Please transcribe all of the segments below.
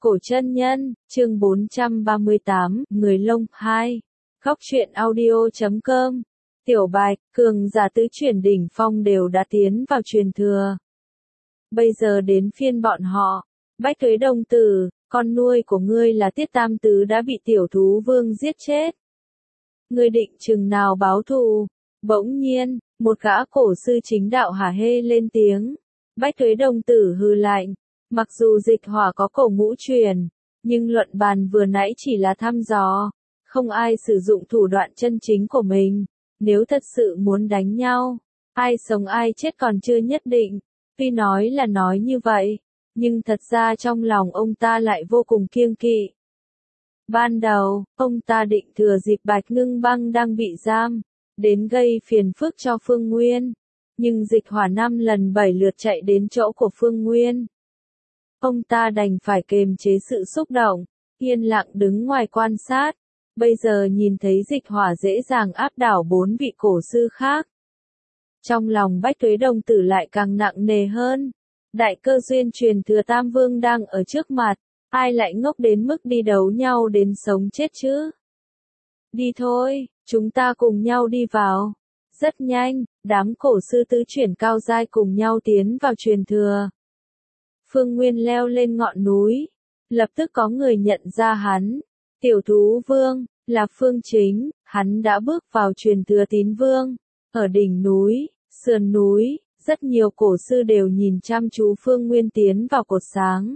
Cổ chân nhân, chương 438, Người Lông 2. Góc truyện audio.com. Tiểu Bạch, cường giả tứ chuyển đỉnh phong đều đã tiến vào truyền thừa. Bây giờ đến phiên bọn họ. Bách Tuế Đồng Tử, con nuôi của ngươi là Tiết Tam Tứ đã bị tiểu thú vương giết chết. Ngươi định chừng nào báo thù? Bỗng nhiên, một gã cổ sư chính đạo hả hê lên tiếng. Bách Tuế Đồng Tử hừ lạnh. Mặc dù dịch hỏa có cổ ngũ truyền, nhưng luận bàn vừa nãy chỉ là thăm dò, không ai sử dụng thủ đoạn chân chính của mình. Nếu thật sự muốn đánh nhau, ai sống ai chết còn chưa nhất định. Tuy nói là nói như vậy, nhưng thật ra trong lòng ông ta lại vô cùng kiêng kỵ. Ban đầu, ông ta định thừa dịp Bạch Ngưng Băng đang bị giam, đến gây phiền phức cho Phương Nguyên. Nhưng dịch hỏa 5 lần 7 lượt chạy đến chỗ của Phương Nguyên. Ông ta đành phải kiềm chế sự xúc động, yên lặng đứng ngoài quan sát. Bây giờ nhìn thấy dịch hỏa dễ dàng áp đảo 4 vị cổ sư khác. Trong lòng Bách Tuế Đồng Tử lại càng nặng nề hơn. Đại cơ duyên truyền thừa Tam Vương đang ở trước mặt, ai lại ngốc đến mức đi đấu nhau đến sống chết chứ? Đi thôi, chúng ta cùng nhau đi vào. Rất nhanh, đám cổ sư tứ chuyển cao giai cùng nhau tiến vào truyền thừa. Phương Nguyên leo lên ngọn núi, lập tức có người nhận ra hắn. Tiểu thú vương, là Phương Chính, hắn đã bước vào truyền thừa tín vương. Ở đỉnh núi, sườn núi, rất nhiều cổ sư đều nhìn chăm chú Phương Nguyên tiến vào cột sáng.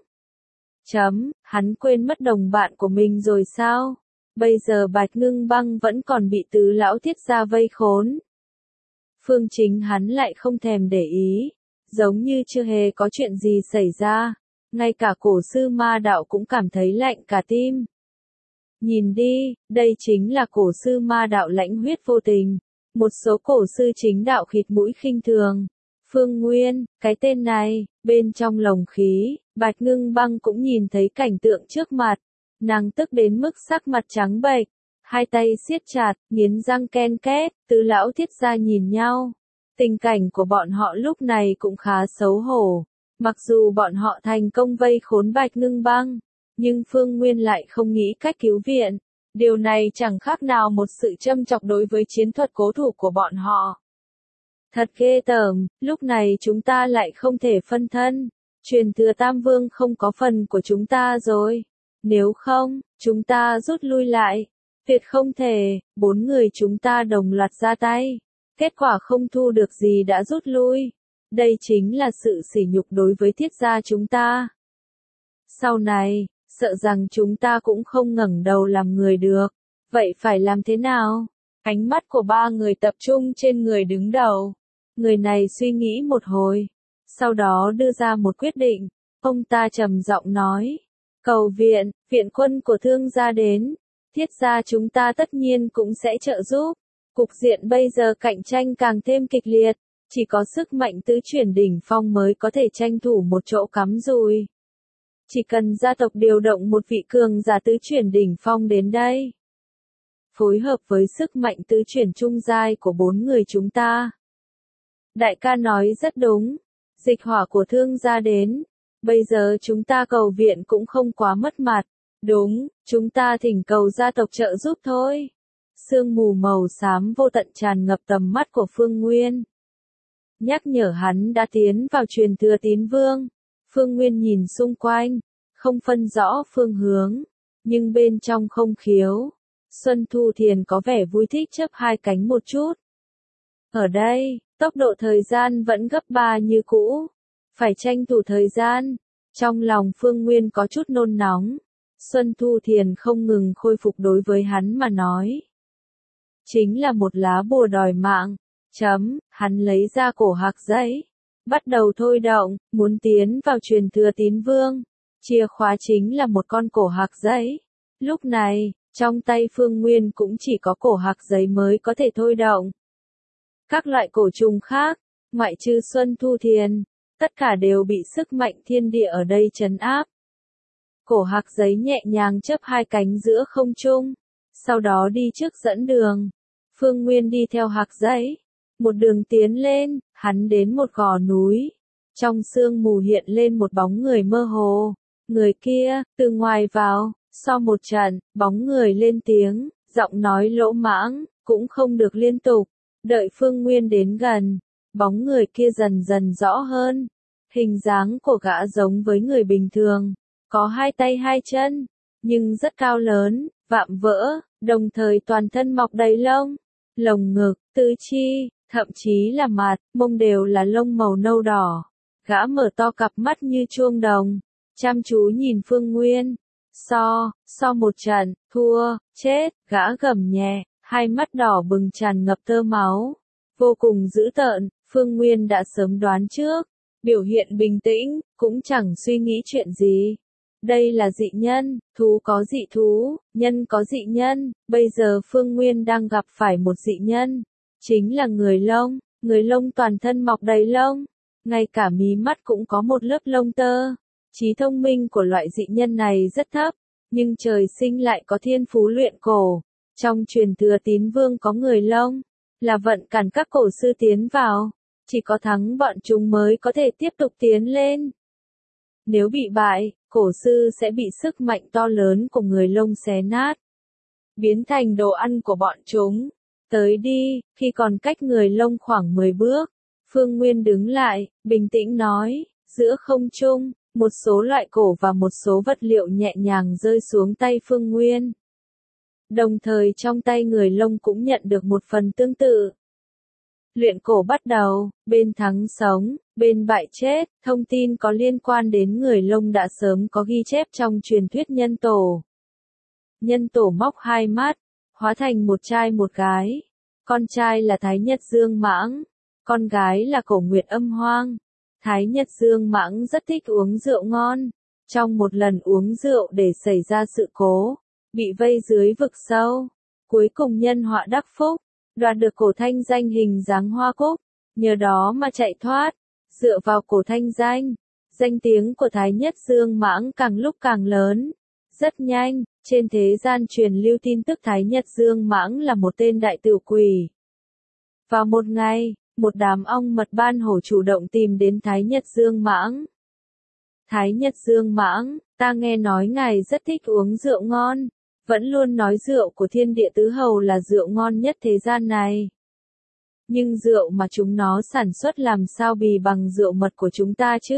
Hắn quên mất đồng bạn của mình rồi sao? Bây giờ Bạch Ngưng Băng vẫn còn bị tứ lão Thiết gia vây khốn. Phương Chính hắn lại không thèm để ý. Giống như chưa hề có chuyện gì xảy ra, ngay cả cổ sư ma đạo cũng cảm thấy lạnh cả tim. Nhìn đi, đây chính là cổ sư ma đạo lãnh huyết vô tình, một số cổ sư chính đạo khịt mũi khinh thường. Phương Nguyên, cái tên này, bên trong lồng khí, Bạch Ngưng Băng cũng nhìn thấy cảnh tượng trước mặt, nàng tức đến mức sắc mặt trắng bệch, hai tay siết chặt, nghiến răng ken két, tứ lão Thiết gia nhìn nhau. Tình cảnh của bọn họ lúc này cũng khá xấu hổ. Mặc dù bọn họ thành công vây khốn Bạch Ngưng Băng, nhưng Phương Nguyên lại không nghĩ cách cứu viện. Điều này chẳng khác nào một sự châm chọc đối với chiến thuật cố thủ của bọn họ. Thật ghê tởm, lúc này chúng ta lại không thể phân thân. Truyền thừa Tam Vương không có phần của chúng ta rồi. Nếu không, chúng ta rút lui lại. Tuyệt không thể, 4 người chúng ta đồng loạt ra tay. Kết quả không thu được gì đã rút lui. Đây chính là sự sỉ nhục đối với Thiết gia chúng ta. Sau này, sợ rằng chúng ta cũng không ngẩng đầu làm người được. Vậy phải làm thế nào? Ánh mắt của 3 người tập trung trên người đứng đầu. Người này suy nghĩ một hồi. Sau đó đưa ra một quyết định. Ông ta trầm giọng nói. Cầu viện, viện quân của Thương gia đến. Thiết gia chúng ta tất nhiên cũng sẽ trợ giúp. Cục diện bây giờ cạnh tranh càng thêm kịch liệt, chỉ có sức mạnh tứ chuyển đỉnh phong mới có thể tranh thủ một chỗ cắm rùi. Chỉ cần gia tộc điều động một vị cường giả tứ chuyển đỉnh phong đến đây, phối hợp với sức mạnh tứ chuyển trung giai của 4 người chúng ta. Đại ca nói rất đúng, dịch hỏa của Thương gia đến, bây giờ chúng ta cầu viện cũng không quá mất mặt. Đúng, chúng ta thỉnh cầu gia tộc trợ giúp thôi. Sương mù màu xám vô tận tràn ngập tầm mắt của Phương Nguyên. Nhắc nhở hắn đã tiến vào truyền thừa tín vương. Phương Nguyên nhìn xung quanh, không phân rõ phương hướng, nhưng bên trong không khiếu. Xuân Thu Thiền có vẻ vui thích chớp hai cánh một chút. Ở đây, tốc độ thời gian vẫn gấp 3 như cũ. Phải tranh thủ thời gian. Trong lòng Phương Nguyên có chút nôn nóng. Xuân Thu Thiền không ngừng khôi phục đối với hắn mà nói. Chính là một lá bùa đòi mạng. Hắn lấy ra cổ hạc giấy. Bắt đầu thôi động, muốn tiến vào truyền thừa tín vương. Chìa khóa chính là một con cổ hạc giấy. Lúc này, trong tay Phương Nguyên cũng chỉ có cổ hạc giấy mới có thể thôi động. Các loại cổ trùng khác, ngoại trừ Xuân Thu Thiền, tất cả đều bị sức mạnh thiên địa ở đây trấn áp. Cổ hạc giấy nhẹ nhàng chớp hai cánh giữa không trung, sau đó đi trước dẫn đường. Phương Nguyên đi theo hạc giấy, một đường tiến lên, hắn đến một gò núi. Trong sương mù hiện lên một bóng người mơ hồ. Người kia, từ ngoài vào, sau một trận, bóng người lên tiếng, giọng nói lỗ mãng, cũng không được liên tục. Đợi Phương Nguyên đến gần, bóng người kia dần dần rõ hơn. Hình dáng của gã giống với người bình thường, có hai tay hai chân, nhưng rất cao lớn, vạm vỡ, đồng thời toàn thân mọc đầy lông, lồng ngực, tứ chi, thậm chí là mặt, mông đều là lông màu nâu đỏ. Gã mở to cặp mắt như chuông đồng, chăm chú nhìn Phương Nguyên. So một trận, thua, chết, gã gầm nhẹ, hai mắt đỏ bừng tràn ngập tơ máu. Vô cùng dữ tợn, Phương Nguyên đã sớm đoán trước, biểu hiện bình tĩnh, cũng chẳng suy nghĩ chuyện gì. Đây là dị nhân, thú có dị thú, nhân có dị nhân, bây giờ Phương Nguyên đang gặp phải một dị nhân, chính là người lông toàn thân mọc đầy lông, ngay cả mí mắt cũng có một lớp lông tơ. Trí thông minh của loại dị nhân này rất thấp, nhưng trời sinh lại có thiên phú luyện cổ. Trong truyền thừa tín vương có người lông, là vận cản các cổ sư tiến vào, chỉ có thắng bọn chúng mới có thể tiếp tục tiến lên. Nếu bị bại, cổ sư sẽ bị sức mạnh to lớn của người lông xé nát, biến thành đồ ăn của bọn chúng. Tới đi, khi còn cách người lông khoảng 10 bước, Phương Nguyên đứng lại, bình tĩnh nói, giữa không trung, một số loại cổ và một số vật liệu nhẹ nhàng rơi xuống tay Phương Nguyên. Đồng thời trong tay người lông cũng nhận được một phần tương tự. Luyện cổ bắt đầu, bên thắng sống, bên bại chết, thông tin có liên quan đến người lông đã sớm có ghi chép trong truyền thuyết nhân tổ. Nhân tổ móc hai mắt, hóa thành một trai một gái. Con trai là Thái Nhất Dương Mãng, con gái là Cổ Nguyệt Âm Hoang. Thái Nhất Dương Mãng rất thích uống rượu ngon. Trong một lần uống rượu để xảy ra sự cố, bị vây dưới vực sâu. Cuối cùng nhân họa đắc phúc, đoạt được cổ thanh danh hình dáng hoa cúc, nhờ đó mà chạy thoát. Dựa vào cổ thanh danh, danh tiếng của Thái Nhất Dương Mãng càng lúc càng lớn. Rất nhanh, trên thế gian truyền lưu tin tức Thái Nhất Dương Mãng là một tên đại tiểu quỷ. Vào một ngày, một đám ong mật ban hổ chủ động tìm đến Thái Nhất Dương Mãng. Thái Nhất Dương Mãng, ta nghe nói ngài rất thích uống rượu ngon, vẫn luôn nói rượu của Thiên Địa Tứ Hầu là rượu ngon nhất thế gian này. Nhưng rượu mà chúng nó sản xuất làm sao bì bằng rượu mật của chúng ta chứ?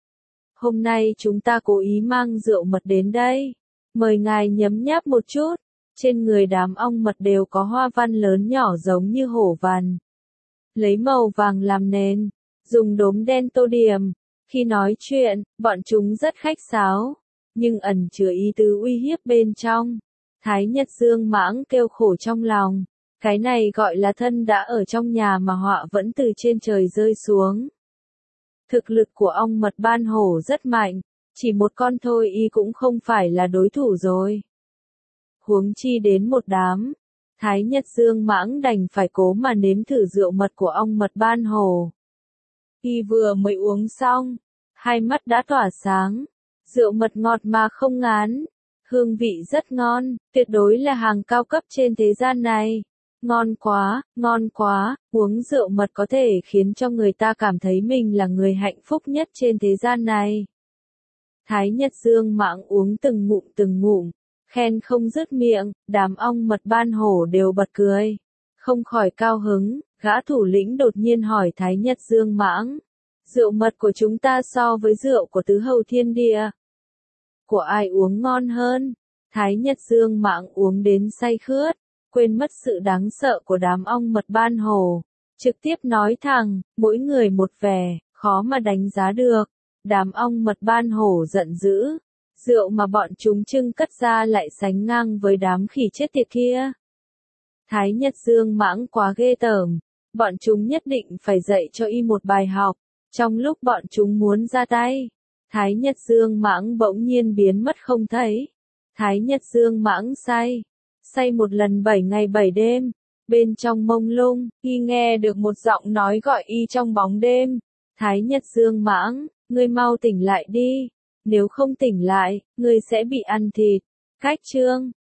Hôm nay chúng ta cố ý mang rượu mật đến đây, mời ngài nhấm nháp một chút. Trên người đám ong mật đều có hoa văn lớn nhỏ giống như hổ vằn. Lấy màu vàng làm nền, dùng đốm đen tô điểm. Khi nói chuyện, bọn chúng rất khách sáo, nhưng ẩn chứa ý tứ uy hiếp bên trong. Thái Nhất Dương Mãng kêu khổ trong lòng. Cái này gọi là thân đã ở trong nhà mà họa vẫn từ trên trời rơi xuống. Thực lực của ong mật ban hổ rất mạnh, chỉ một con thôi y cũng không phải là đối thủ rồi. Huống chi đến một đám. Thái Nhất Dương Mãng đành phải cố mà nếm thử rượu mật của ong mật ban hổ. Y vừa mới uống xong, hai mắt đã tỏa sáng. Rượu mật ngọt mà không ngán, hương vị rất ngon, tuyệt đối là hàng cao cấp trên thế gian này. Ngon quá, uống rượu mật có thể khiến cho người ta cảm thấy mình là người hạnh phúc nhất trên thế gian này. Thái Nhất Dương Mãng uống từng ngụm, khen không dứt miệng, đám ong mật ban hổ đều bật cười. Không khỏi cao hứng, gã thủ lĩnh đột nhiên hỏi Thái Nhất Dương Mãng. Rượu mật của chúng ta so với rượu của tứ hầu thiên địa, của ai uống ngon hơn? Thái Nhất Dương Mãng uống đến say khướt, quên mất sự đáng sợ của đám ong mật ban hổ. Trực tiếp nói thẳng, mỗi người một vẻ, khó mà đánh giá được. Đám ong mật ban hổ giận dữ. Rượu mà bọn chúng trưng cất ra lại sánh ngang với đám khỉ chết tiệt kia. Thái Nhất Dương Mãng quá ghê tởm. Bọn chúng nhất định phải dạy cho y một bài học. Trong lúc bọn chúng muốn ra tay, Thái Nhất Dương Mãng bỗng nhiên biến mất không thấy. Thái Nhất Dương Mãng say một lần 7 ngày 7 đêm. Bên trong mông lung, y nghe được một giọng nói gọi y trong bóng đêm. Thái Nhất Dương Mãng, ngươi mau tỉnh lại đi. Nếu không tỉnh lại, ngươi sẽ bị ăn thịt. Cách chương